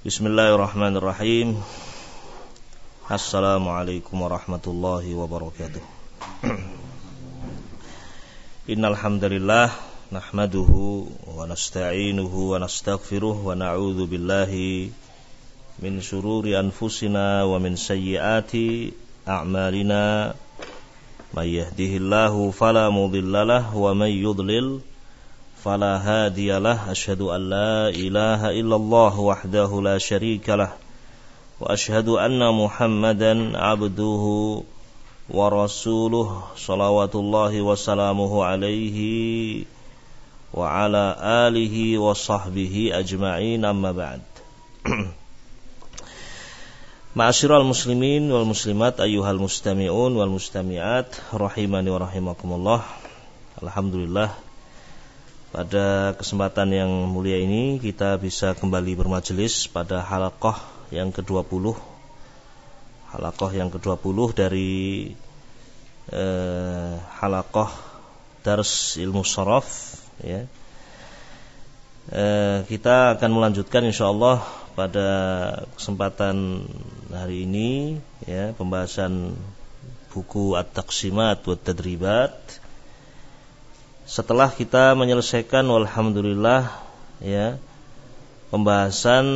Bismillahirrahmanirrahim. Assalamualaikum warahmatullahi wabarakatuh. Innal hamdalillah nahmaduhu wa nasta'inuhu wa nastaghfiruh wa na'udzu billahi min shururi anfusina wa min sayyiati a'malina. May yahdihillahu fala mudhillalah wa may yudlil fala hadiyalah. Asyhadu an la ilaha illallah wahdahu la syarikalah wa asyhadu anna Muhammadan abduhu wa rasuluh salawatullahi wa salamuhu alaihi wa ala alihi wa sahbihi ajma'in, amma ba'd. Ma'asyiral muslimin wal muslimat, ayyuhal mustami'un wal mustami'at, rahimani wa rahimakumullah. Alhamdulillah, pada kesempatan yang mulia ini kita bisa kembali bermajelis pada halaqah yang ke-20. Halaqah yang ke-20 dari halaqah Dars Ilmu Sharaf, ya. Kita akan melanjutkan insyaallah pada kesempatan hari ini, ya, pembahasan buku At-Taqsimat wa Tadribat. Setelah kita menyelesaikan walhamdulillah, ya, pembahasan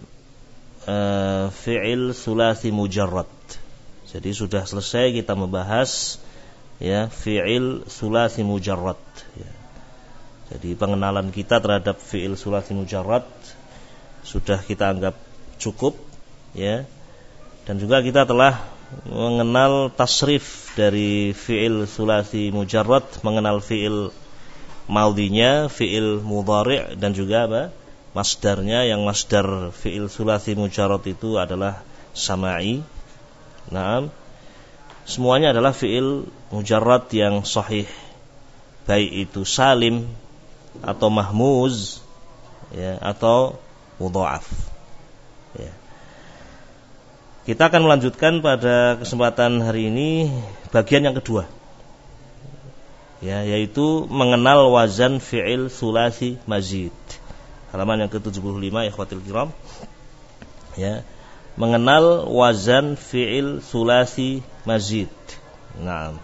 fi'il sulasi mujarrad. Jadi sudah selesai kita membahas, ya, fi'il sulasi mujarrad, ya. Jadi pengenalan kita terhadap fi'il sulasi mujarrad sudah kita anggap cukup, ya. Dan juga kita telah mengenal tasrif dari fi'il sulasi mujarrad, mengenal fi'il maudhinya, fi'il mudhari' dan juga apa? Masdarnya, yang masdar fi'il sulasi mujarrad itu adalah sama'i. Naam. Semuanya adalah fi'il mujarrad yang sahih, baik itu salim atau mahmuz, ya, atau mudha'af, ya. Kita akan melanjutkan pada kesempatan hari ini bagian yang kedua, ya, yaitu mengenal wazan fi'il sulasi mazid. Halaman yang ke-75, ikhwatil kiram, ya, mengenal wazan fi'il sulasi mazid. Naam.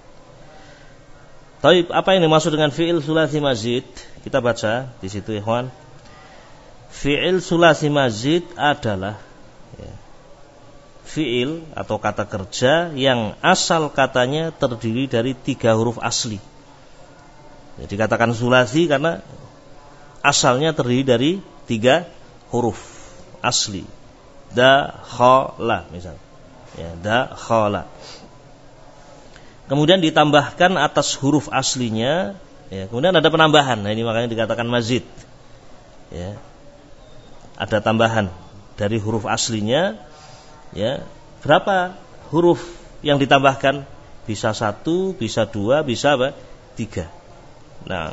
Taib, apa yang dimaksud dengan fi'il sulasi mazid? Kita baca di situ, ikhwan. Fi'il sulasi mazid adalah, ya, fi'il atau kata kerja yang asal katanya terdiri dari 3 huruf asli. Jadi katakan sulasi karena asalnya terdiri dari 3 huruf asli. Dakhala misal, ya, dakhala. Kemudian ditambahkan atas huruf aslinya, ya, kemudian ada penambahan. Nah, ini makanya dikatakan mazid, ya. Ada tambahan dari huruf aslinya, ya. Berapa huruf yang ditambahkan? Bisa 1, bisa 2, bisa apa? 3. Nah,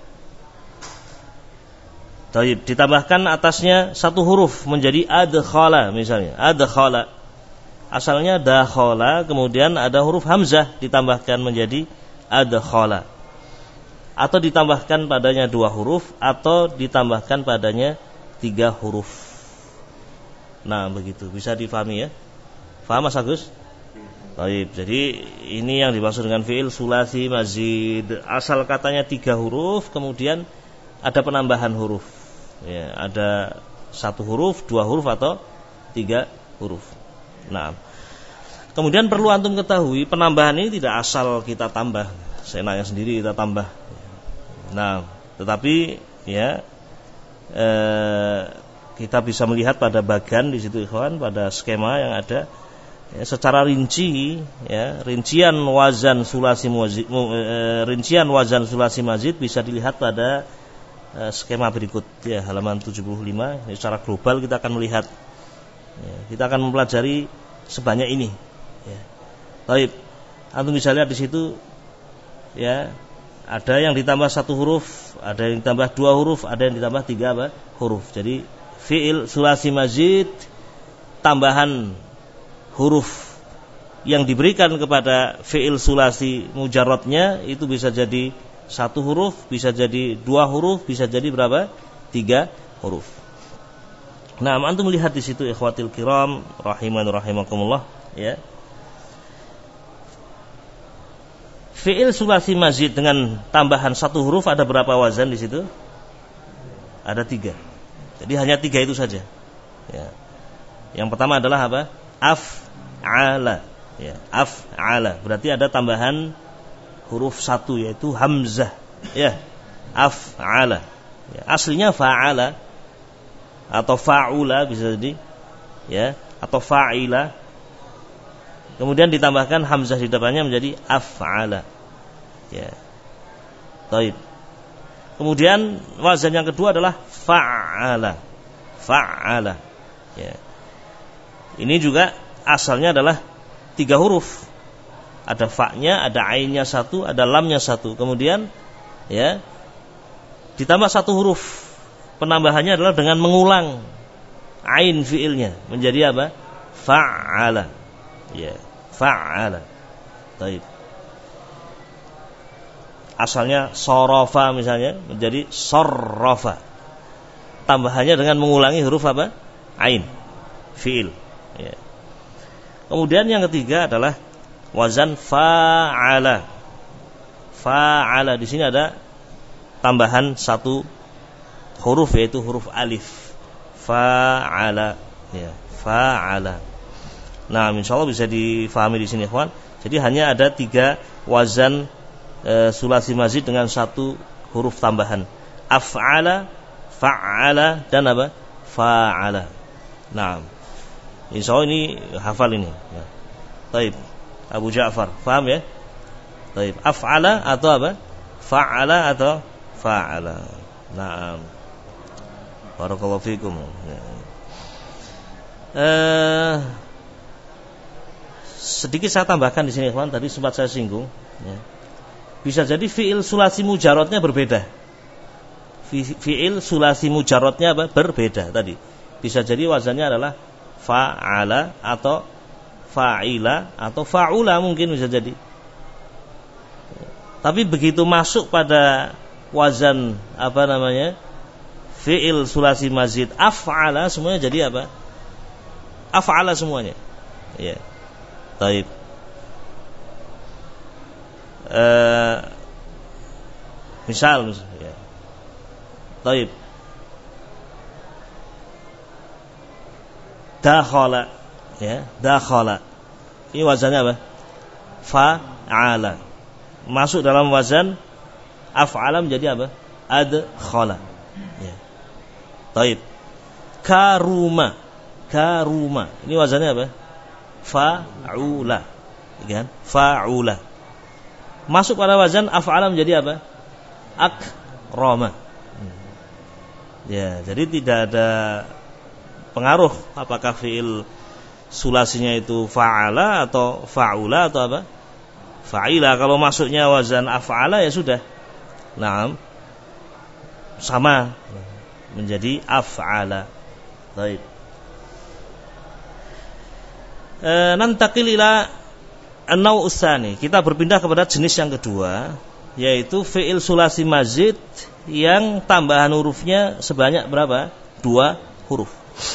taib, ditambahkan atasnya 1 huruf menjadi adkhala misalnya. Adkhala asalnya dakhala, kemudian ada huruf hamzah ditambahkan menjadi adkhala. Atau ditambahkan padanya 2 huruf, atau ditambahkan padanya 3 huruf. Nah, begitu. Bisa difahami, ya? Faham Mas Agus? Taib. Jadi ini yang dimaksud dengan fi'il sulasi mazid. Asal katanya 3 huruf, kemudian ada penambahan huruf, ya, ada 1 huruf, 2 huruf, atau 3 huruf. Nah, kemudian perlu antum ketahui, penambahan ini tidak asal kita tambah, seenaknya sendiri kita tambah. Nah, tetapi, ya, kita bisa melihat pada bagan di situ, ikhwan, pada skema yang ada, ya, secara rinci, ya, rincian wazan sulasi mazid bisa dilihat pada skema berikut, ya, halaman 75. Secara global kita akan melihat, ya, kita akan mempelajari sebanyak ini, ya. Baik, antum bisa lihat di situ, ya, ada yang ditambah 1 huruf, ada yang ditambah 2 huruf, ada yang ditambah 3 huruf. Jadi fi'il sulasi mazid, tambahan huruf yang diberikan kepada fi'il sulasi mujarradnya itu bisa jadi 1 huruf, bisa jadi 2 huruf, bisa jadi berapa? 3 huruf. Nah, antum melihat di situ ikhwatil kiram rahimakumullah, ya. Fi'il sulasi mazid dengan tambahan satu huruf ada berapa wazan di situ? Ada 3. Jadi hanya 3 itu saja. Ya. Yang pertama adalah apa? Af'ala. Ya, af'ala. Berarti ada tambahan huruf 1 yaitu hamzah. Ya, af'ala. Ya, aslinya fa'ala atau fa'ula bisa jadi, ya, atau fa'ila. Kemudian ditambahkan hamzah di depannya menjadi af'ala. Ya. Baik. Kemudian wazan yang kedua adalah fa'ala. Fa'ala. Ya. Ini juga asalnya adalah 3 huruf. Ada fa'nya, ada ainnya 1, ada lamnya 1. Kemudian, ya, ditambah 1 huruf. Penambahannya adalah dengan mengulang ain fiilnya menjadi apa? Fa'ala. Ya, fa'ala. Baik. Asalnya sarafa misalnya menjadi sarrafa. Tambahannya dengan mengulangi huruf apa? Ain fiil. Ya. Kemudian yang ketiga adalah wazan fa'ala. Fa'ala, di sini ada tambahan 1 huruf yaitu huruf alif. Fa'ala, ya, fa'ala. Nah, insyaallah bisa difahami di sini, ikhwan. Jadi hanya ada 3 wazan sulasi mazid dengan 1 huruf tambahan. Af'ala, fa'ala, dan apa? Fa'ala. Nah, insyaallah ini hafal ini, ya. Baik. Abu Ja'far, paham ya? Baik. Af'ala atau apa? Fa'ala atau fa'ala. Naam. Barakallahu fikum. Sedikit saya tambahkan di sini, ikhwan. Tadi sempat saya singgung. Ya. Bisa jadi fiil sulasi mujarrodnya berbeda. Fiil sulasi mujarrodnya apa? Berbeda tadi. Bisa jadi wazannya adalah fa'ala atau fa'ila atau fa'ula mungkin bisa jadi. Tapi begitu masuk pada wazan apa namanya? Fi'il sulasi mazid af'ala semuanya jadi apa? Af'ala semuanya. Ya. Baik. Misal ya. Baik. Dakhala, ya, dakhala. Ini wazannya apa? Fa'ala. Masuk dalam wazan af'ala menjadi apa? Adkhala. Ya. Baik. Karuma. Karuma. Ini wazannya apa? Fa'ula. Kan? Fa'ula. Masuk pada wazan af'ala menjadi apa? Akrama. Ya, jadi tidak ada pengaruh apakah fiil sulasinya itu fa'ala atau fa'ula atau apa? Fa'ila. Kalau masuknya wazan af'ala ya sudah. Naam. Sama menjadi af'ala. Baik. Nantakil ila an-naw' tsani. Kita berpindah kepada jenis yang kedua, yaitu fi'il sulasi mazid yang tambahan hurufnya sebanyak berapa? 2 huruf.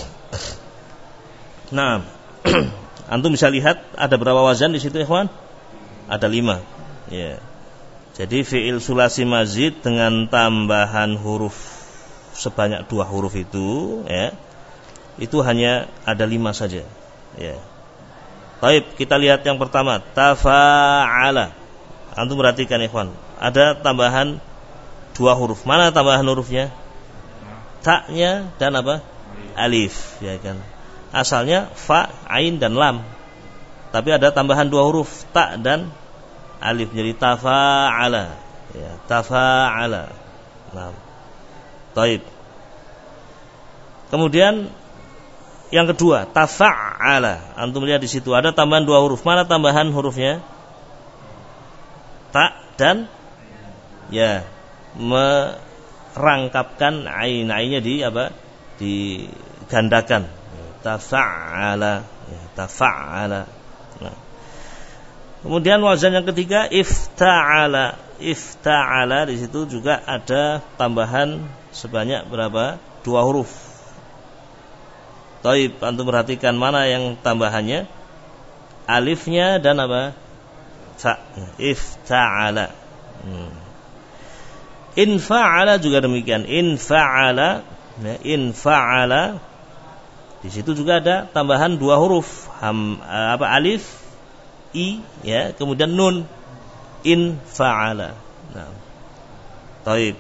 Nah, antum bisa lihat ada berapa wazan di situ, ikhwan? Ada 5. Ya. Jadi fi'il sulasi mazid dengan tambahan huruf sebanyak 2 huruf itu, ya, itu hanya ada 5 saja. Ya. Baik, kita lihat yang pertama, tafa'ala. Antum perhatikan, ikhwan, ada tambahan 2 huruf. Mana tambahan hurufnya? Ta-nya dan apa? Alif, ya kan. Asalnya fa, ain dan lam. Tapi ada tambahan 2 huruf, ta dan alif, jadi tafa'ala. Ya, tafa'ala. Nah. Baik. Kemudian yang kedua, tafa'ala. Antum lihat di situ ada tambahan 2 huruf. Mana tambahan hurufnya? Ta dan ya, merangkapkan ain. Ainnya di apa? Digandakan. Tafa'ala. Ya, tafa'ala. Nah. Kemudian wazan yang ketiga, ifta'ala. Ifta'ala, di situ juga ada tambahan sebanyak berapa? 2 huruf. Taib, antum perhatikan mana yang tambahannya? Alifnya dan apa? Ta. Ifta'ala. In fa'ala juga demikian. In fa'ala, ya, in fa'ala. Di situ juga ada tambahan dua huruf, alif, i, ya, kemudian nun. In fa'ala. Nah. Taib.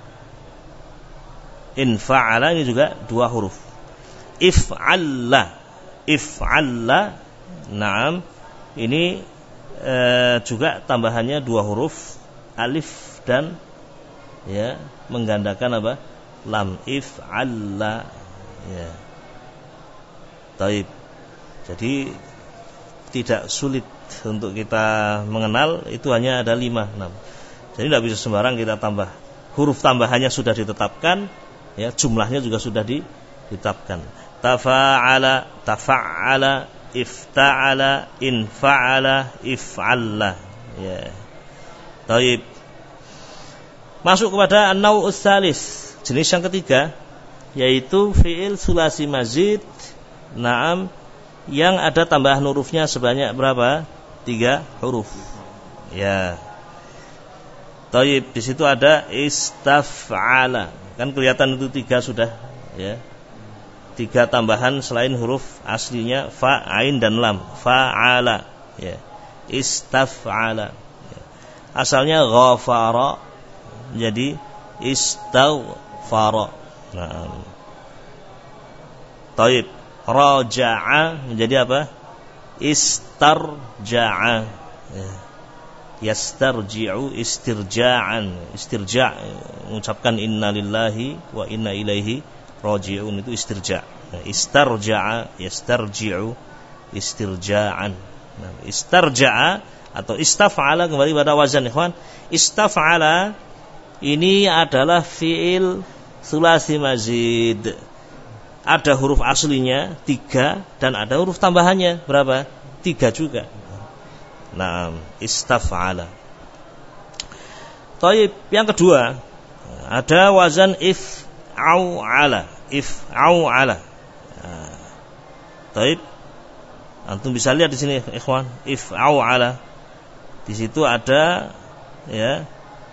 In fa'ala ini juga dua huruf. If'alla, if'alla, naam, ini juga tambahannya dua huruf, alif dan, ya, menggandakan apa? Lam. If'alla, ya. Taib. Jadi tidak sulit untuk kita mengenal, itu hanya ada 5, 6. Jadi tidak bisa sembarang kita tambah. Huruf tambahannya sudah ditetapkan, ya, jumlahnya juga sudah ditetapkan. Tafa'ala, tafa'ala, ifta'ala, infa'ala, if'alla, ya. Taib. Masuk kepada an-naw'us tsalis, jenis yang ketiga, yaitu fi'il sulasi mazid, naam, yang ada tambahan hurufnya sebanyak berapa? 3 huruf. Ya. Taib, di situ ada istaf'ala. Kan kelihatan itu 3 sudah, ya. 3 tambahan selain huruf aslinya fa, ain dan lam. Fa'ala, ya. Istaf'ala, ya. Asalnya ghafara, jadi istaghfara. Nah. Taib. Raja'a menjadi apa? Istarja'a, ya. Yastarji'u istirja'an. Istirja' mengucapkan inna lillahi wa inna ilaihi raji'un, itu istirja'. Istarja'a, yastarji'u istirja'an. Nah, istarja'a atau istaf'ala kembali pada wazan, ikhwan. Istaf'ala ini adalah fi'il sulasi mazid. Ada huruf aslinya 3 dan ada huruf tambahannya berapa? 3 juga. Nah, istaf'ala. Taib, yang kedua ada wazan if'au'ala. If'au'ala. Taib, antum bisa lihat di sini, ikhwan, if'au'ala. Di situ ada, ya,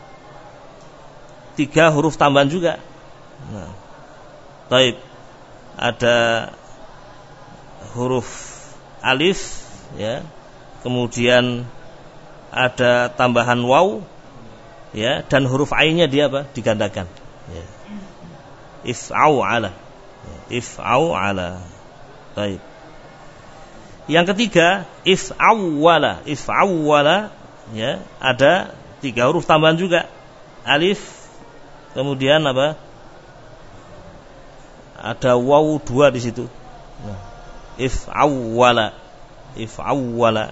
3 huruf tambahan juga. Nah, taib, ada huruf alif, ya, kemudian ada tambahan waw, ya, dan huruf ainnya dia apa? Digandakan, ya. If'au'ala, if'au'ala. Baik. Yang ketiga if'awwala. If'awwala, ya, ada 3 huruf tambahan juga, alif, kemudian apa? Ada waw 2 di situ. Nah, if'awwala, if'awwala.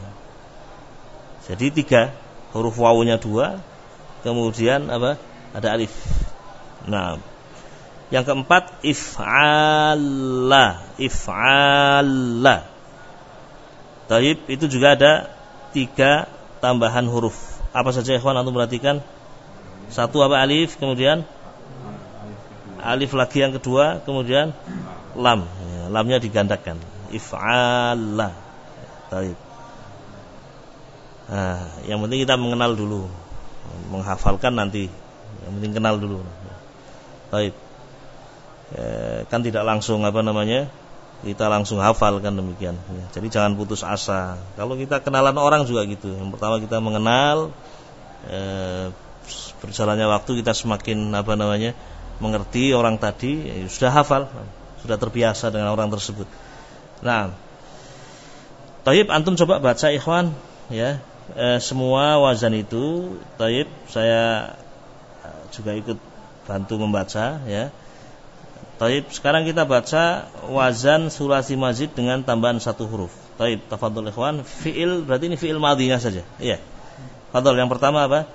Jadi 3 huruf wawunya 2, kemudian apa? Ada alif. Nah, yang keempat if'alla, if'alla. Taib, itu juga ada 3 tambahan huruf. Apa saja, ikhwan, antum perhatikan? 1 apa? Alif, kemudian alif lagi yang kedua, kemudian lam. Ya, lamnya digandakan. If'alla. Taib. Nah, yang penting kita mengenal dulu. Menghafalkan nanti. Yang penting kenal dulu. Taib. Kan tidak langsung kita langsung hafal, kan demikian, ya. Jadi jangan putus asa. Kalau kita kenalan orang juga gitu. Yang pertama kita mengenal, berjalannya waktu kita semakin mengerti orang tadi, sudah hafal, sudah terbiasa dengan orang tersebut. Nah, taib, antum coba baca, ikhwan, ya, semua wazan itu. Taib, saya juga ikut bantu membaca, ya. Taib, sekarang kita baca wazan sulasi mazid dengan tambahan 1 huruf. Taib, tafadhol ikhwan. Fi'il, berarti ini fi'il madhinya saja. Iya. Tafadhol, yang pertama apa?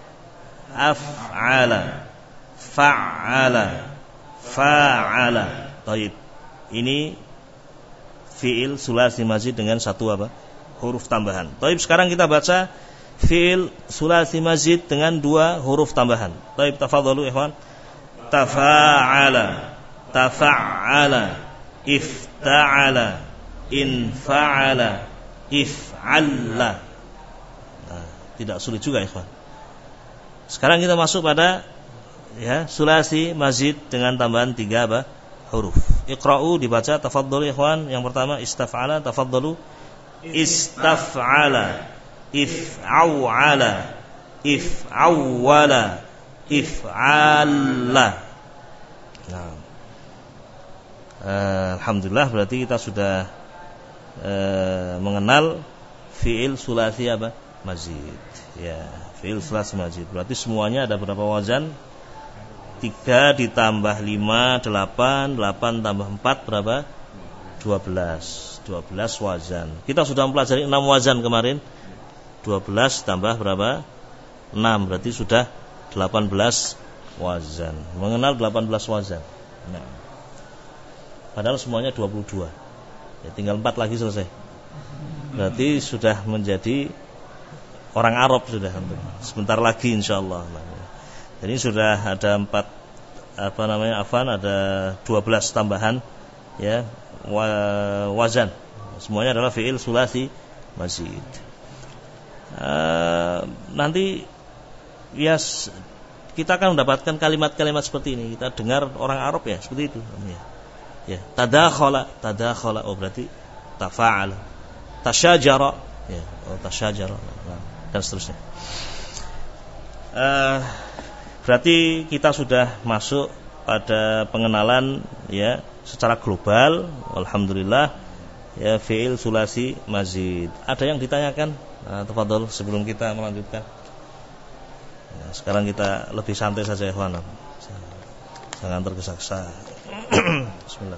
Af'ala, fa'ala, fa'ala. Taib. Ini fi'il sulasi mazid dengan 1 apa? Huruf tambahan. Taib, sekarang kita baca fi'il sulasi mazid dengan 2 huruf tambahan. Taib, tafadhol ikhwan. Tafa'ala, tafa'ala, ifta'ala, infa'ala, if'alla. Nah, tidak sulit juga ikhwan. Sekarang kita masuk pada ya sulasi mazid dengan tambahan 3 huruf. Iqra'u dibaca, tafadhalu ikhwan. Yang pertama istaf'ala, tafadhalu. Istaf'ala, if'aw'ala, if'awwala, if'alla. Nah, alhamdulillah berarti kita sudah mengenal fi'il sulasi mazid. Ya, fi'il sulasi mazid. Berarti semuanya ada berapa wazan? 3 ditambah 5, 8, 8 tambah 4 berapa? 12 wazan. Kita sudah mempelajari 6 wazan kemarin. 12 tambah berapa? 6, berarti sudah 18 wazan. Mengenal 18 wazan. Nah, padahal semuanya 22. Ya, tinggal 4 lagi selesai. Berarti sudah menjadi orang Arab sudah. Sebentar lagi insyaallah. Jadi sudah ada 4 ada 12 tambahan ya wazan. Semuanya adalah fi'il sulasi mazid. Nanti ya kita akan mendapatkan kalimat-kalimat seperti ini. Kita dengar orang Arab ya seperti itu. Ya, tadakhala, oh berarti tafa'ala. Tasyajara, ya, tasyajara dan seterusnya. Berarti kita sudah masuk pada pengenalan ya secara global, alhamdulillah ya fi'il sulasi mazid. Ada yang ditanyakan? Tafadhol sebelum kita melanjutkan. Ya, sekarang kita lebih santai saja ya, ikhwan. Jangan tergesa-gesa. Bismillah.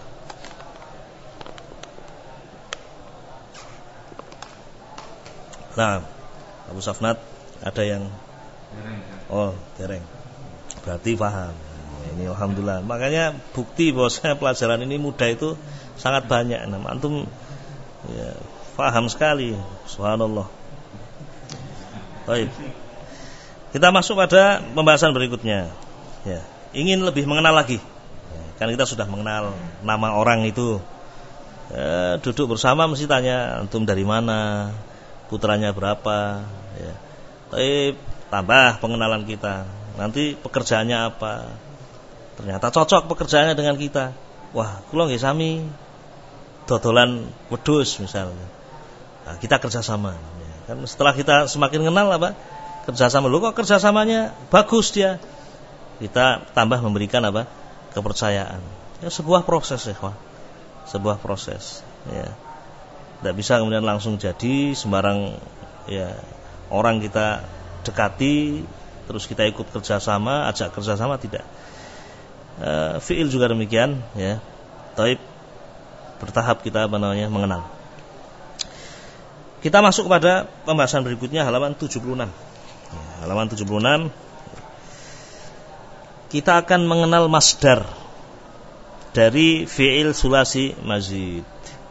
Nah, Abu Safnat ada yang dereng. Berarti paham. Ini alhamdulillah. Makanya bukti bahwasanya pelajaran ini mudah itu sangat banyak. Antum ya, paham sekali. Subhanallah. Baik. Kita masuk pada pembahasan berikutnya. Ya, ingin lebih mengenal lagi. Ya, kan kita sudah mengenal nama orang itu. Ya, duduk bersama mesti tanya antum dari mana, putranya berapa. Ya. Baik, tambah pengenalan kita. Nanti pekerjaannya apa? Ternyata cocok pekerjaannya dengan kita. Wah, kula nggih sami dodolan wedhus misalnya. Nah, kita kerjasama. Ya, kan setelah kita semakin kenal kerjasama. Loh kok kerjasamanya bagus dia? Kita tambah memberikan kepercayaan. Ya, sebuah proses ya, sebuah proses. Ya, tidak bisa kemudian langsung jadi sembarang ya orang kita dekati terus kita ikut kerjasama, ajak kerjasama, tidak. Fi'il juga demikian ya. Taib bertahap kita mengenal. Kita masuk kepada pembahasan berikutnya halaman 76. Ya, halaman 76 kita akan mengenal masdar dari fi'il sulasi mazid.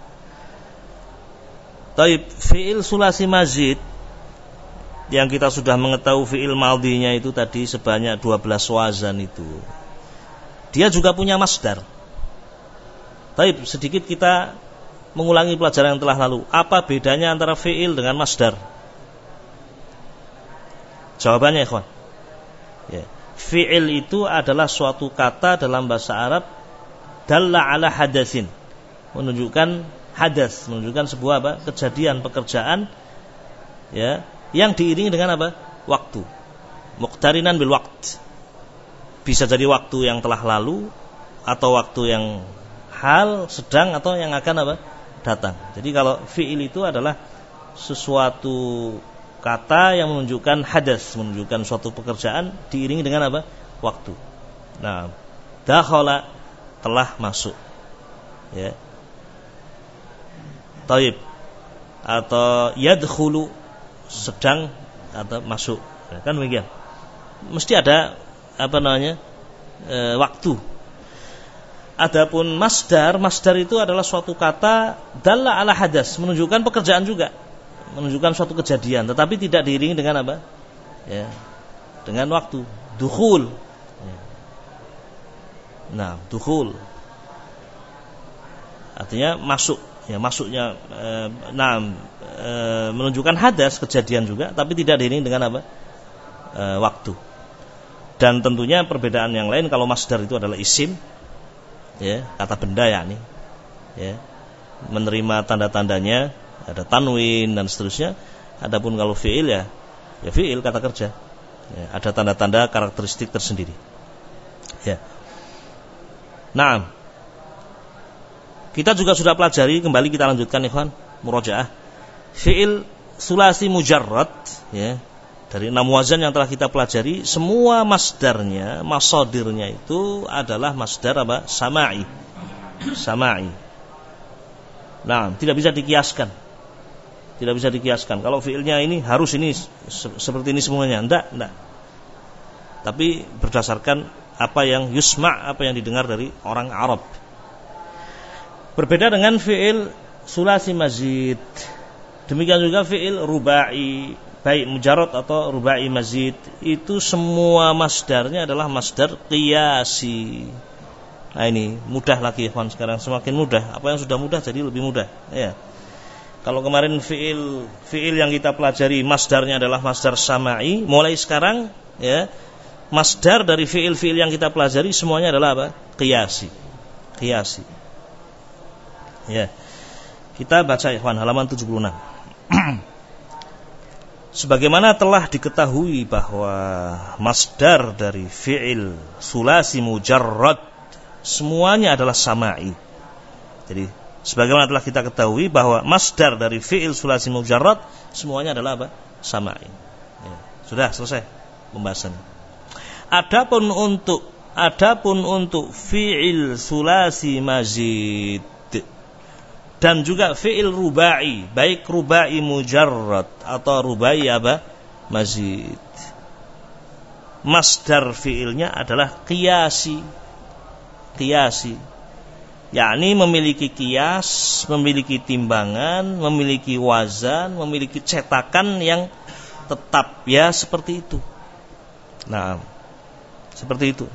Taib, fi'il sulasi mazid yang kita sudah mengetahui fi'il madhinya itu tadi sebanyak 12 wazan itu. Dia juga punya masdar. Baik, sedikit kita mengulangi pelajaran yang telah lalu. Apa bedanya antara fi'il dengan masdar? Jawabannya ikhwan. Ya. Fi'il itu adalah suatu kata dalam bahasa Arab dalla ala hadatsin. Menunjukkan hadas, menunjukkan sebuah kejadian, pekerjaan ya, yang diiringi dengan waktu. Muqtarinan bil waqt. Bisa jadi waktu yang telah lalu atau waktu yang hal, sedang atau yang akan datang. Jadi kalau fi'il itu adalah sesuatu kata yang menunjukkan hadas, menunjukkan suatu pekerjaan diiringi dengan waktu. Nah, dakhala telah masuk. Ya. Taib. Atau yadkhulu sedang atau masuk, ya, kan demikian. Mesti ada waktu. Adapun masdar itu adalah suatu kata dalla ala hadas, menunjukkan pekerjaan juga, menunjukkan suatu kejadian, tetapi tidak diiringi dengan ya, dengan waktu. Dukhul. Nah, dukhul. Artinya masuk, ya masuknya menunjukkan hadas kejadian juga, tapi tidak diiringi dengan apa? Waktu. Dan tentunya perbedaan yang lain kalau masdar itu adalah isim, ya, kata benda yakni, ya, menerima tanda-tandanya, ada tanwin dan seterusnya. Adapun kalau fi'il ya fi'il kata kerja, ya, ada tanda-tanda karakteristik tersendiri. Ya. Nah, kita juga sudah pelajari, kembali kita lanjutkan ikhwan, murojaah. Fi'il sulasi mujarrad, ya, dari 6 wazan yang telah kita pelajari, semua masdarnya, masadirnya itu adalah masdar apa? Sama'i. Sama'i. Nah, tidak bisa dikiaskan. Tidak bisa dikiaskan. Kalau fi'ilnya ini harus ini seperti ini semuanya, enggak. Tapi berdasarkan apa yang yusma', apa yang didengar dari orang Arab. Berbeda dengan fi'il sulasi mazid. Demikian juga fi'il rubai, baik mujarrad atau rubai mazid, itu semua masdarnya adalah masdar qiyasi. Nah ini mudah lagi ikhwan, sekarang semakin mudah. Apa yang sudah mudah jadi lebih mudah, ya. Kalau kemarin fi'il yang kita pelajari masdarnya adalah masdar sama'i, mulai sekarang ya masdar dari fi'il yang kita pelajari semuanya adalah apa? Qiyasi. Ya. Kita baca ikhwan halaman 76. Sebagaimana telah diketahui bahwa masdar dari fi'il sulasi mujarrad semuanya adalah sama'i. Jadi sebagaimana telah kita ketahui bahwa masdar dari fi'il sulasi mujarrad semuanya adalah apa? Sama'i. Ya. Sudah selesai pembahasan. Adapun untuk fi'il sulasi mazid dan juga fi'il rubai, baik rubai mujarrad atau rubai apa? Mazid. Masdar fi'ilnya adalah qiyasi. Yakni memiliki qiyas, memiliki timbangan, memiliki wazan, memiliki cetakan yang tetap, ya seperti itu. Nah, seperti itu.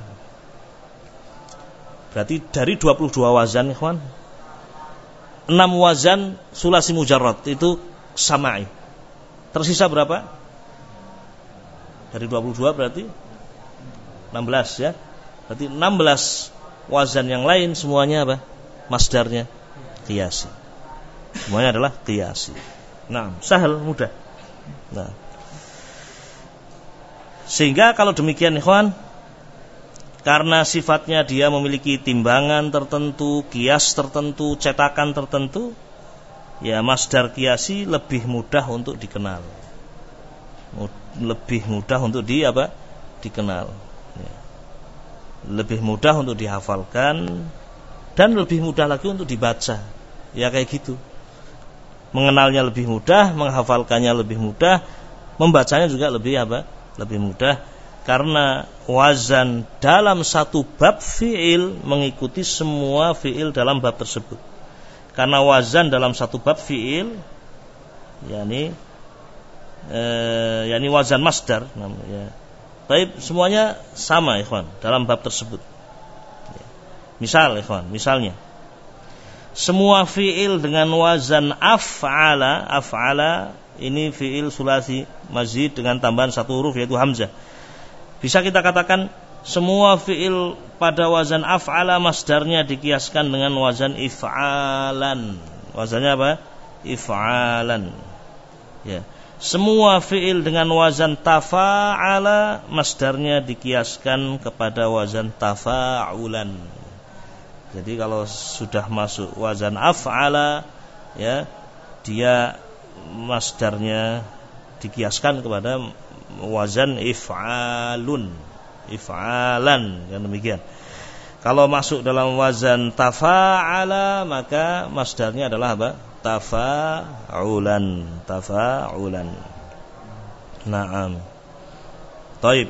Berarti dari 22 wazan ikhwan, 6 wazan sulasi mujarrad itu sama'i. Tersisa berapa? Dari 22 berarti 16 ya. Berarti 16 wazan yang lain semuanya apa? Masdarnya qiyasi. Semuanya adalah qiyasi. Nah, sahal, mudah. Nah, sehingga kalau demikian ikhwan, karena sifatnya dia memiliki timbangan tertentu, qiyas tertentu, cetakan tertentu, ya masdar qiyasi lebih mudah untuk dikenal. Lebih mudah untuk dikenal. Ya. Lebih mudah untuk dihafalkan dan lebih mudah lagi untuk dibaca. Ya kayak gitu. Mengenalnya lebih mudah, menghafalkannya lebih mudah, membacanya juga lebih mudah. Karena wazan dalam satu bab fi'il mengikuti semua fi'il dalam bab tersebut. Karena wazan dalam satu bab fi'il yakni wazan masdar namanya. Baik, semuanya sama ikhwan dalam bab tersebut. Misalnya semua fi'il dengan wazan af'ala ini fi'il sulasi mazid dengan tambahan satu huruf yaitu hamzah. Bisa kita katakan semua fi'il pada wazan af'ala masdarnya dikiaskan dengan wazan if'alan. Wazannya apa? If'alan. Ya. Semua fi'il dengan wazan tafa'ala masdarnya dikiaskan kepada wazan tafa'ulan. Jadi kalau sudah masuk wazan af'ala, ya, dia masdarnya dikiaskan kepada wazan if'alan, kan demikian. Kalau masuk dalam wazan tafa'ala, maka masdarnya adalah apa? Tafa'ulan. Naam. Taib.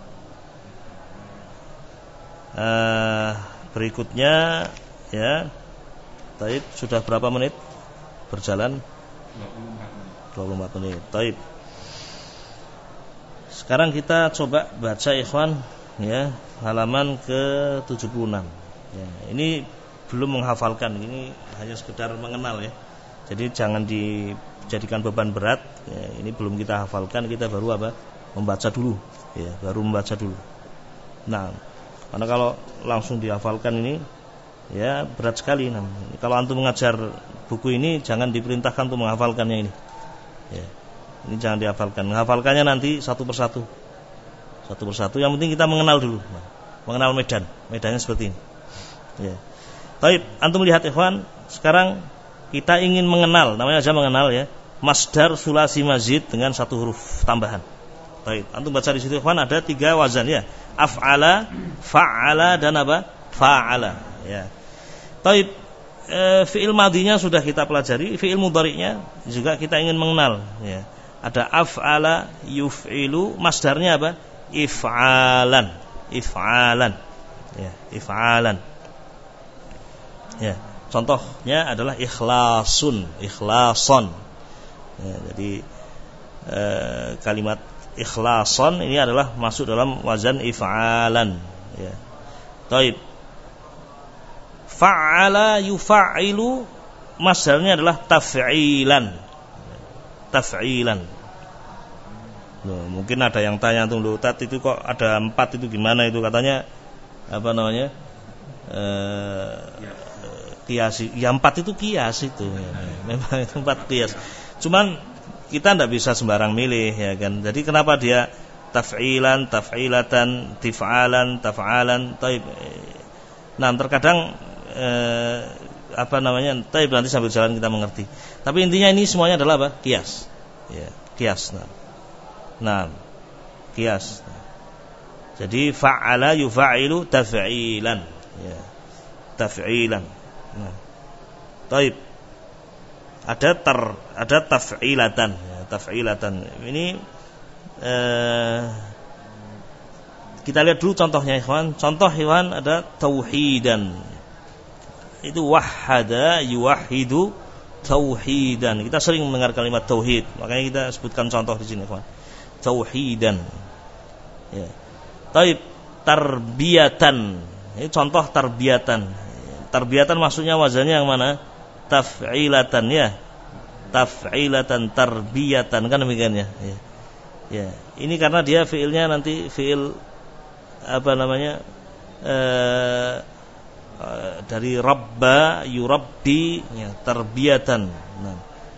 Berikutnya, ya. Taib, sudah berapa menit berjalan? 24 menit. Taib. Sekarang kita coba baca ikhwan, ya, halaman ke-76. Ya, ini belum menghafalkan, ini hanya sekedar mengenal ya. Jadi jangan dijadikan beban berat ya, ini belum kita hafalkan, kita baru membaca dulu ya, baru membaca dulu. Nah, karena kalau langsung dihafalkan ini ya berat sekali. Nah, kalau antum mengajar buku ini jangan diperintahkan untuk menghafalkannya ini ya. Ini jangan dihafalkan, menghafalkannya nanti satu persatu. Yang penting kita mengenal dulu, mengenal medannya seperti ini ya. Baik, antum lihat ikhwan, sekarang kita ingin mengenal, namanya aja mengenal ya, masdar sulasi mazid dengan satu huruf tambahan. Baik, antum baca di situ ikhwan ada 3 wazan ya. Af'ala, fa'ala dan fa'ala ya. Baik, fi'il madinya sudah kita pelajari, fi'il mudhari'nya juga kita ingin mengenal ya. Ada af'ala yuf'ilu, masdarnya if'alan ya, if'alan ya. Contohnya adalah ikhlason ya, jadi kalimat ikhlason ini adalah masuk dalam wazan if'alan ya. Taib. Fa'ala yufa'ilu, masdarnya adalah taf'ilan. Loh, mungkin ada yang tanya tuh, Ustaz itu kok ada 4 itu gimana itu, katanya kias. Ya 4 itu kias itu. Memang itu 4 kias. Cuman kita tidak bisa sembarang milih ya kan. Jadi kenapa dia taf'ilan, taf'ilatan, tif'alan, taf'alan, taib. Nah, terkadang taib, nanti sambil jalan kita mengerti. Tapi intinya ini semuanya adalah kias. Ya, kias. Nah, kias. Jadi fa'ala yufa'ilu taf'ilan ya. Taf'ilan. Nah, taib. Ada taf'ilatan ya, taf'ilatan. Ini kita lihat dulu contohnya ikhwan. Contoh ikhwan ada tauhidan. Itu wahhada yuwahhidu tauhidan. Kita sering mendengar kalimat tauhid, makanya kita sebutkan contoh di sini ikhwan. Tauhidan. Ya. Taib, tarbiyatan. Ini contoh tarbiyatan. Tarbiyatan maksudnya wazannya yang mana? Taf'ilatan ya. Taf'ilatan, tarbiyatan, kan demikian ya. Ya. Ini karena dia fiilnya nanti fiil dari rabba yurabbi ya, tarbiyatan. Nah,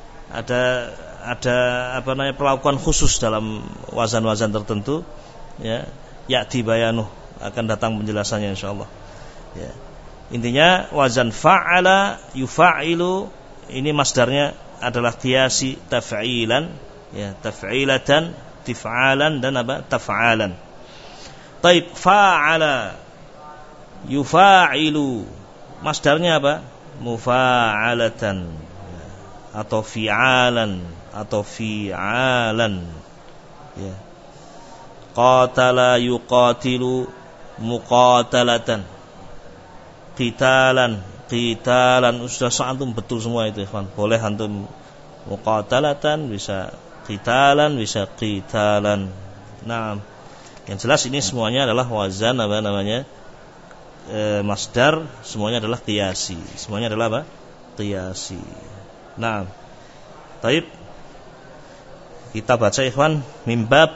ada perlakuan khusus dalam wazan-wazan tertentu ya. Ya'ti bayanuh, akan datang penjelasannya insyaallah. Ya. Intinya wazan fa'ala yufa'ilu ini masdarnya adalah qiyasi taf'ilan ya, taf'ilatan, tif'alan dan taf'alan. Taib, fa'ala yufa'ilu masdarnya mufa'alatan atau fi'alan atau fi'alan ya. Qatala yuqatilu muqatalatan, qitalan sudah antum betul semua itu ikhwan. Boleh antum muqatalatan, bisa qitalan, bisa qitalan. Nah, yang jelas ini semuanya adalah wazan masdar, semuanya adalah qiyasi. Semuanya adalah qiyasi. Nah, baik. Kita baca ikhwan mimbab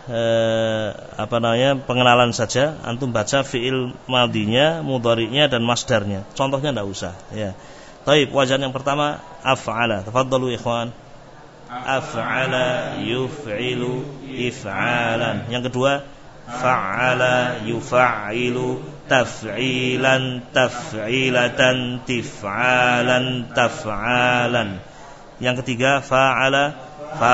pengenalan saja. Antum baca fiil madinya, mudhari'nya dan masdarnya. Contohnya enggak usah ya. Baik, wazan yang pertama af'ala. Tafadhalu ikhwan. Af'ala yuf'ilu if'alan. Yang kedua fa'ala yuf'ilu taf'ilan taf'ilatan tif'alan taf'alan. Yang ketiga fa'ala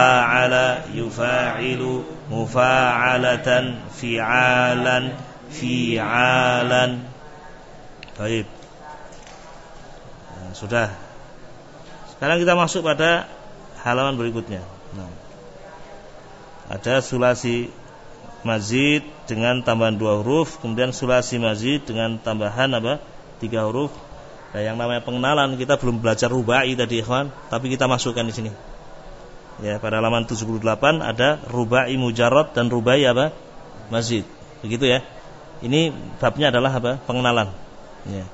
yufa'ilu mufa'alatan fi'alan fi'alan. Baik. Nah, sudah. Sekarang kita masuk pada halaman berikutnya. Nah, ada sulasi mazid dengan tambahan 2 huruf, kemudian sulasi mazid dengan tambahan 3 huruf. Nah, yang namanya pengenalan kita belum belajar rubai tadi ikhwan, tapi kita masukkan di sini. Ya, pada halaman 78 ada rubai mujarrad dan rubai mazid. Begitu ya. Ini babnya adalah pengenalan. Ya.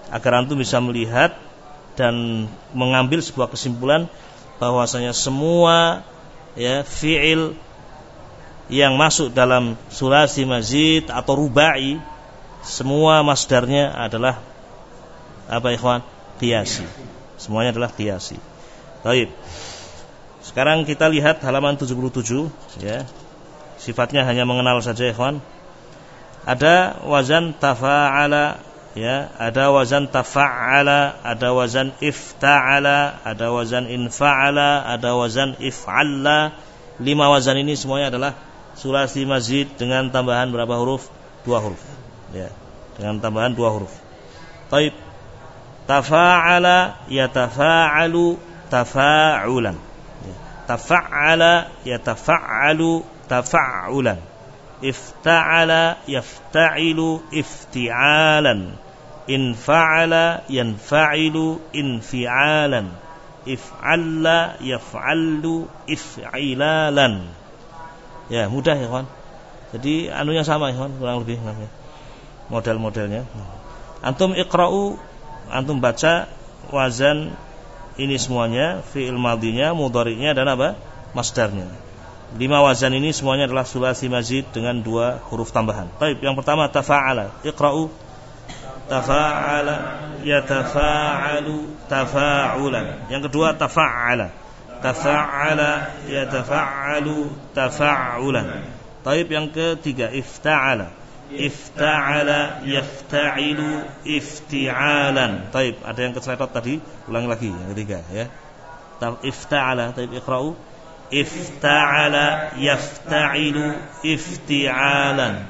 agar antum bisa melihat dan mengambil sebuah kesimpulan bahwasanya semua ya fi'il yang masuk dalam sulasi mazid atau rubai semua masdarnya adalah apa ikhwan? Qiyasi. Semuanya adalah qiyasi. Baik. Sekarang kita lihat halaman 77 ya. Sifatnya hanya mengenal saja ikhwan. Ada wazan tafa'ala ya, ada wazan tafa'ala, ada wazan ifta'ala, ada wazan infa'ala, ada wazan if'alla. 5 wazan ini semuanya adalah sulasi mazid dengan tambahan berapa huruf? 2 huruf. Ya, dengan tambahan 2 huruf. Baik. Tafa'ala yatafa'alu tafa'ulan. Tafa'ala yatafa'alu tafa'ulan. Ifta'ala yafta'ilu ifti'alan. Infa'ala yanfa'ilu infi'alan. If'alla yaf'allu if'ilalan. Ya, mudah ya kawan. Jadi anunya sama ya kawan, kurang lebih model-modelnya. Antum iqra'u, antum baca wazan ini semuanya, fi'il madhinya, mudhari'nya dan apa? Masdarnya. 5 wazan ini semuanya adalah sulasi mazid dengan 2 huruf tambahan. Baik, yang pertama tafa'ala. Iqra'u. Tafa'ala yatafa'alu tafa'ulan. Yang kedua tafa'ala. Tafa'ala yatafa'alu tafa'ulan. Baik, yang ketiga ifta'ala. Ifta'ala yafta'ilu ifti'alan. Taib, ada yang keceletot tadi, ulangi lagi yang ketiga ya. Ifta'ala, taib iqra'u. Ifta'ala yafta'ilu ifti'alan.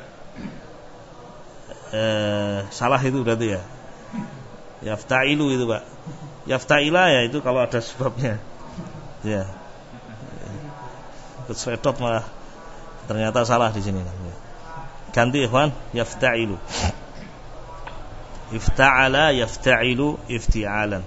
Salah itu berarti ya. Yafta'ilu itu Pak. Yafta'ila ya itu kalau ada sebabnya. Ya. Keceletot malah ternyata salah di sini. Ganti ikhwan, yafta'ilu. Ifta'ala yafta'ilu ifti'alan.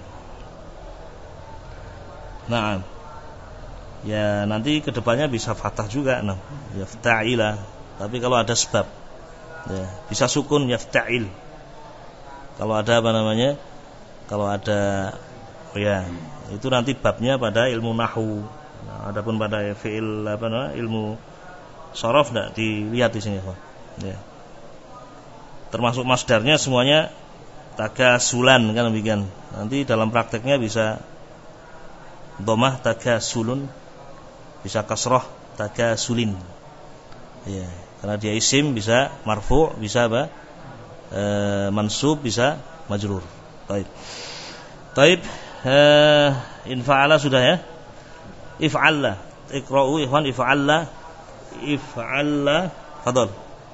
Naam. Ya nanti kedepannya bisa fathah juga, nah. Yafta'ila. Tapi kalau ada sebab, ya, bisa sukun yafta'il. Kalau ada apa namanya? Kalau ada, ya itu nanti babnya pada ilmu nahwu. Nah, adapun pada fi'il apa namanya? Ilmu shorof tidak dilihat di sini, ikhwan. Ya. Termasuk masdarnya semuanya tagasulan kan demikian. Nanti dalam prakteknya bisa dhammah tagasulun, bisa kasroh tagasulin. Ya, karena dia isim bisa marfu', bisa apa? Mansub, bisa majrur. Baik. Baik, infa'ala sudah ya. If'alla. Iqra'u ikhwan if'alla. If'alla. Fadhal.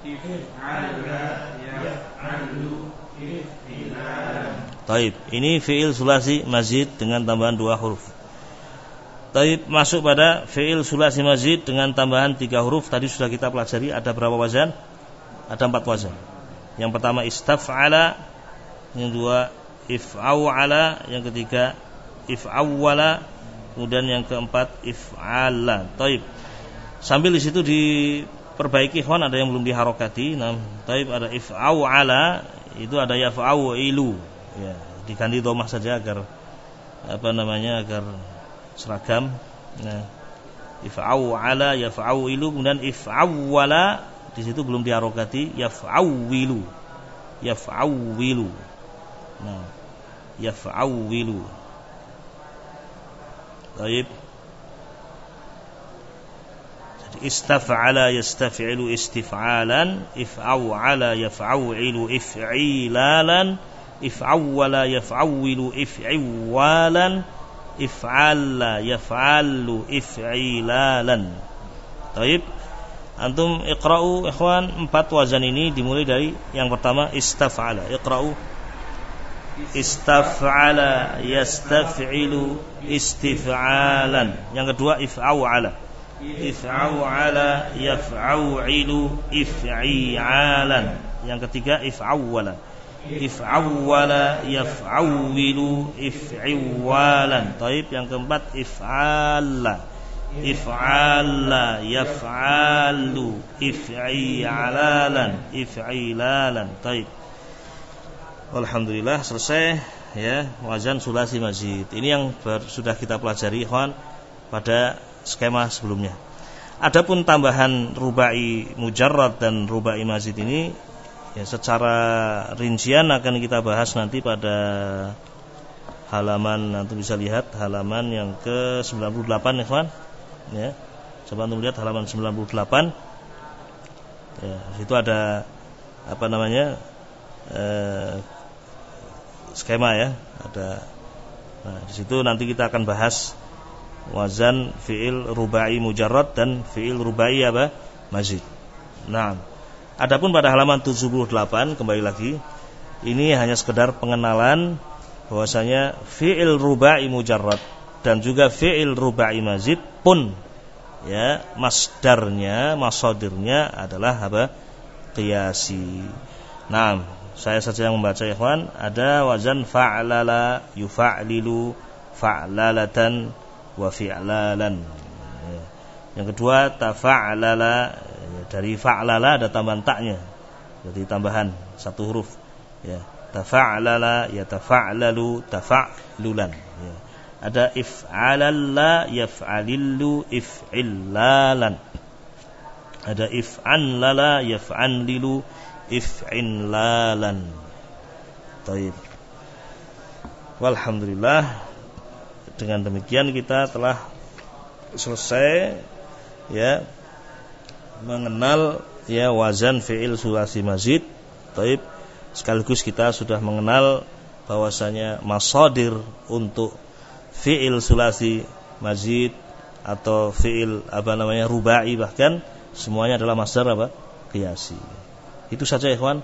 Taib, ini fi'il sulasi mazid dengan tambahan 2 huruf. Taib, masuk pada fi'il sulasi mazid dengan tambahan 3 huruf. Tadi sudah kita pelajari, ada berapa wazan? Ada 4 wazan. Yang pertama istaf'ala, yang kedua if'aw'ala, yang ketiga if'awwala, kemudian yang keempat if'ala. Taib. Sambil di situ diperbaiki ikhwan, ada yang belum diharokati. Nah, taib, ada if'aw'ala, itu ada yaf'aw'ilu. Ya, diganti dhammah saja agar apa namanya? Agar seragam. Nah, if'aw'ala yaf'aw'ilu, kemudian if'awwala di situ belum diharokati, yaf'awwilu. Yaf'awwilu. Nah, yaf'awwilu. Taib. Istaf'ala yastaf'ilu istif'alan, if'aw'ala yaf'aw'ilu if'ilalan, if'awwala yaf'awwilu if'iwalan, if'alla yaf'allu if'ilalan. Baik. Antum iqra'u ikhwan, 4 wazan ini dimulai dari yang pertama istaf'ala. Iqra'u. Istaf'ala yastaf'ilu istif'alan. Yang kedua if'aw'ala. If'aw'ala yaf'aw'ilu if'i'alan. Yang ketiga if'awwala. If'awwala yaf'awwilu if'iwalan. Taib. Yang keempat if'alla. If'alla yaf'allu if'i'alalan. If'ilalan. Taib. Alhamdulillah selesai ya wazan sulasi mazid. Ini yang sudah kita pelajari ikhwan pada skema sebelumnya. Adapun tambahan rubai mujarrad dan rubai mazid ini ya secara rincian akan kita bahas nanti pada halaman, nanti bisa lihat halaman yang ke-98 ikhwan ya. Coba untuk lihat halaman 98. Ya, situ ada apa namanya? Skema ya, ada. Nah, di situ nanti kita akan bahas wazan fi'il rubai mujarrad dan fi'il rubai apa? Mazid. Nah, adapun pada halaman 78 kembali lagi, ini hanya sekedar pengenalan bahwasanya fi'il rubai mujarrad dan juga fi'il rubai mazid pun ya masdarnya, masadirnya adalah apa? Qiyasi. Nah, saya saja yang membaca ya ikhwan. Ada wazan fa'lala, yufa'lilu, fa'lalatan wa fi'lalan. Yang kedua tafa'lala, dari fa'lala ada tambahan taknya, jadi tambahan satu huruf ya. Tafa'lala, yatafa'lalu, tafa'lulan ya. Ada if'alalla, yaf'alillu, if'illalan. Ada if'anlala, yaf'anlilu, if'inlalan. Baik. Walhamdulillah, dengan demikian kita telah selesai ya mengenal ya wazan fi'il sulasi mazid. Baik. Sekaligus kita sudah mengenal bahwasanya masadir untuk fi'il sulasi mazid atau fi'il apa namanya rubai bahkan semuanya adalah masdar apa? Qiyasi. Itu saja ikhwan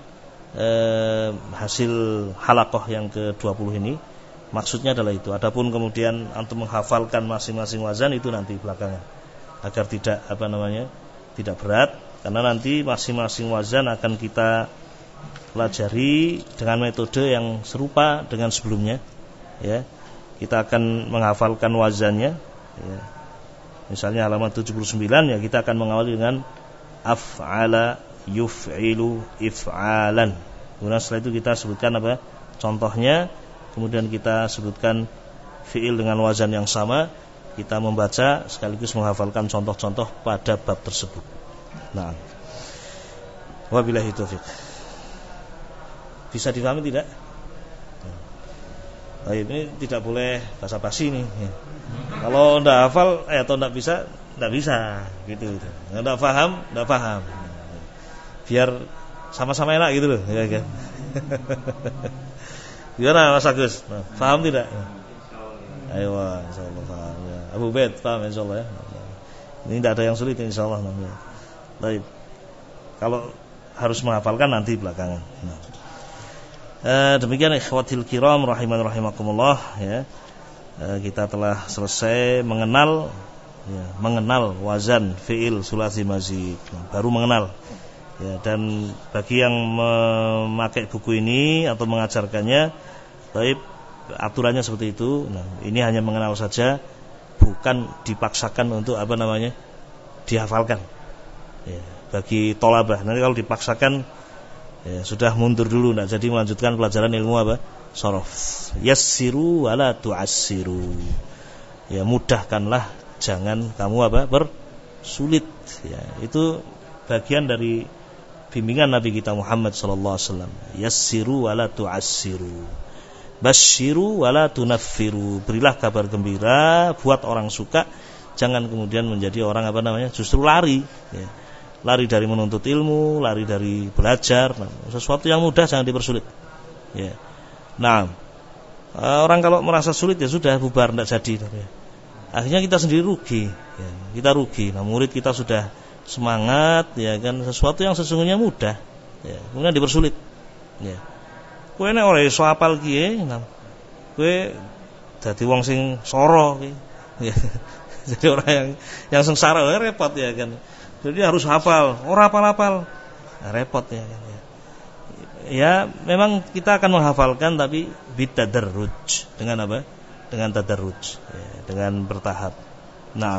hasil halaqah yang ke-20 ini. Maksudnya adalah itu. Adapun kemudian antum menghafalkan masing-masing wazan itu nanti belakangan. Agar tidak apa namanya? Tidak berat, karena nanti masing-masing wazan akan kita pelajari dengan metode yang serupa dengan sebelumnya ya. Kita akan menghafalkan wazannya ya. Misalnya halaman 79 ya kita akan mengawali dengan af'ala, yuf'ilu, if'alan. Kemudian setelah itu kita sebutkan apa? Contohnya, kemudian kita sebutkan fi'il dengan wazan yang sama, kita membaca sekaligus menghafalkan contoh-contoh pada bab tersebut. Nah, wabillahi taufiq. Bisa difahami tidak? Nah, ini tidak boleh basa-basi nih ya. Kalau tidak hafal atau tidak bisa gitu. Tidak paham. Biar sama-sama enak gitu loh ya kan. Gimana Mas Agus? Nah, paham tidak? Ayo insyaallah paham ya. Abu Baid paham insyaallah ya. Ini tidak ada yang sulit insyaallah namanya. Baik. Kalau harus menghafalkan nanti belakangan. Nah. Demikian ikhwatil kiram rahimakumullah ya. Kita telah selesai mengenal wazan fi'il sulasi mazid. Baru mengenal. Ya, dan bagi yang memakai buku ini atau mengajarkannya, baik aturannya seperti itu. Nah, ini hanya mengenal saja, bukan dipaksakan untuk apa namanya dihafalkan. Ya, bagi tolabah nanti kalau dipaksakan ya, sudah mundur dulu, tidak jadi melanjutkan pelajaran ilmu apa? Shorof. Yassiru wala tu'assiru. Ya, mudahkanlah, jangan kamu apa? Bersulit. Ya, itu bagian dari bimbingan Nabi kita Muhammad sallallahu alaihi wasallam. Yassiru wala tu'assiru. Basyiru wala tunaffiru. Berilah kabar gembira buat orang suka, jangan kemudian menjadi orang apa namanya? Justru lari, ya. Lari dari menuntut ilmu, lari dari belajar. Nah, sesuatu yang mudah jangan dipersulit. Ya. Nah, orang kalau merasa sulit ya sudah bubar, tidak jadi. Ya. Akhirnya kita sendiri rugi. Ya. Kita rugi. Nah, murid kita sudah semangat, ya kan, sesuatu yang sesungguhnya mudah, ya, kemudian dipersulit. Ya. Kowe nek ora iso apal kiye, kowe dadi wong sing soro ki. Ya. Jadi orang yang sengsara repot ya kan. Jadi harus hafal, ora hafal-hafal. Nah, repot ya kan. Ya, memang kita akan menghafalkan tapi bitadarruj. Dengan apa? Dengan tadarruj, ya, dengan bertahap. Nah,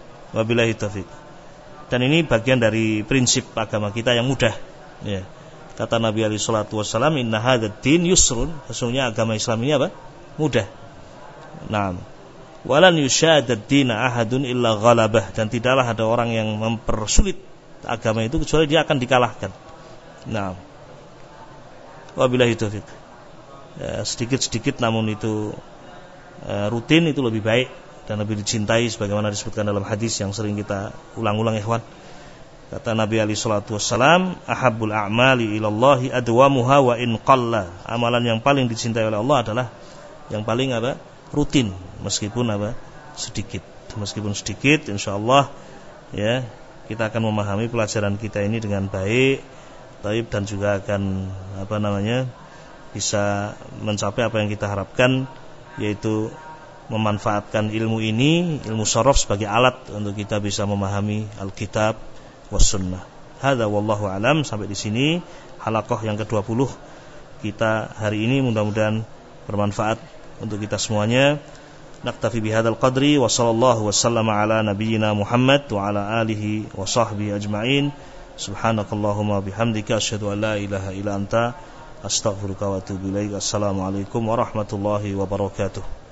wabillahi taufiq. Dan ini bagian dari prinsip agama kita yang mudah. Ya. Kata Nabi alaihi salatu wasallam, "Inna hadzal din yusrun." Sesungguhnya agama Islam ini apa? Mudah. Naam. Walan yushadad dina ahadun illa ghalabah, dan tidaklah ada orang yang mempersulit agama itu kecuali dia akan dikalahkan. Naam. Wabillahi taufik. Ya, sedikit-sedikit namun itu rutin itu lebih baik dan lebih dicintai sebagaimana disebutkan dalam hadis yang sering kita ulang-ulang ikhwan. Kata Nabi alaihi salatu wassalam, "Ahabbul a'mali ilallahi adwamuha wa in qalla." Amalan yang paling dicintai oleh Allah adalah yang paling apa? Rutin, meskipun apa? Sedikit. Meskipun sedikit, insyaallah ya, kita akan memahami pelajaran kita ini dengan baik, baik, dan juga akan bisa mencapai apa yang kita harapkan, yaitu memanfaatkan ilmu ini, ilmu shorof, sebagai alat untuk kita bisa memahami Alkitab was-sunnah. Hadza wallahu alam. Sampai di sini halaqah yang ke-20 kita hari ini, mudah-mudahan bermanfaat untuk kita semuanya. Naktafi bihadzal qadri wa sallallahu wasallama ala nabiyyina Muhammad wa ala alihi wa sahbihi ajma'in. Subhanakallahumma bihamdika asyhadu an la ilaha illa anta astaghfiruka wa atubu ilaik. Assalamualaikum warahmatullahi wabarakatuh.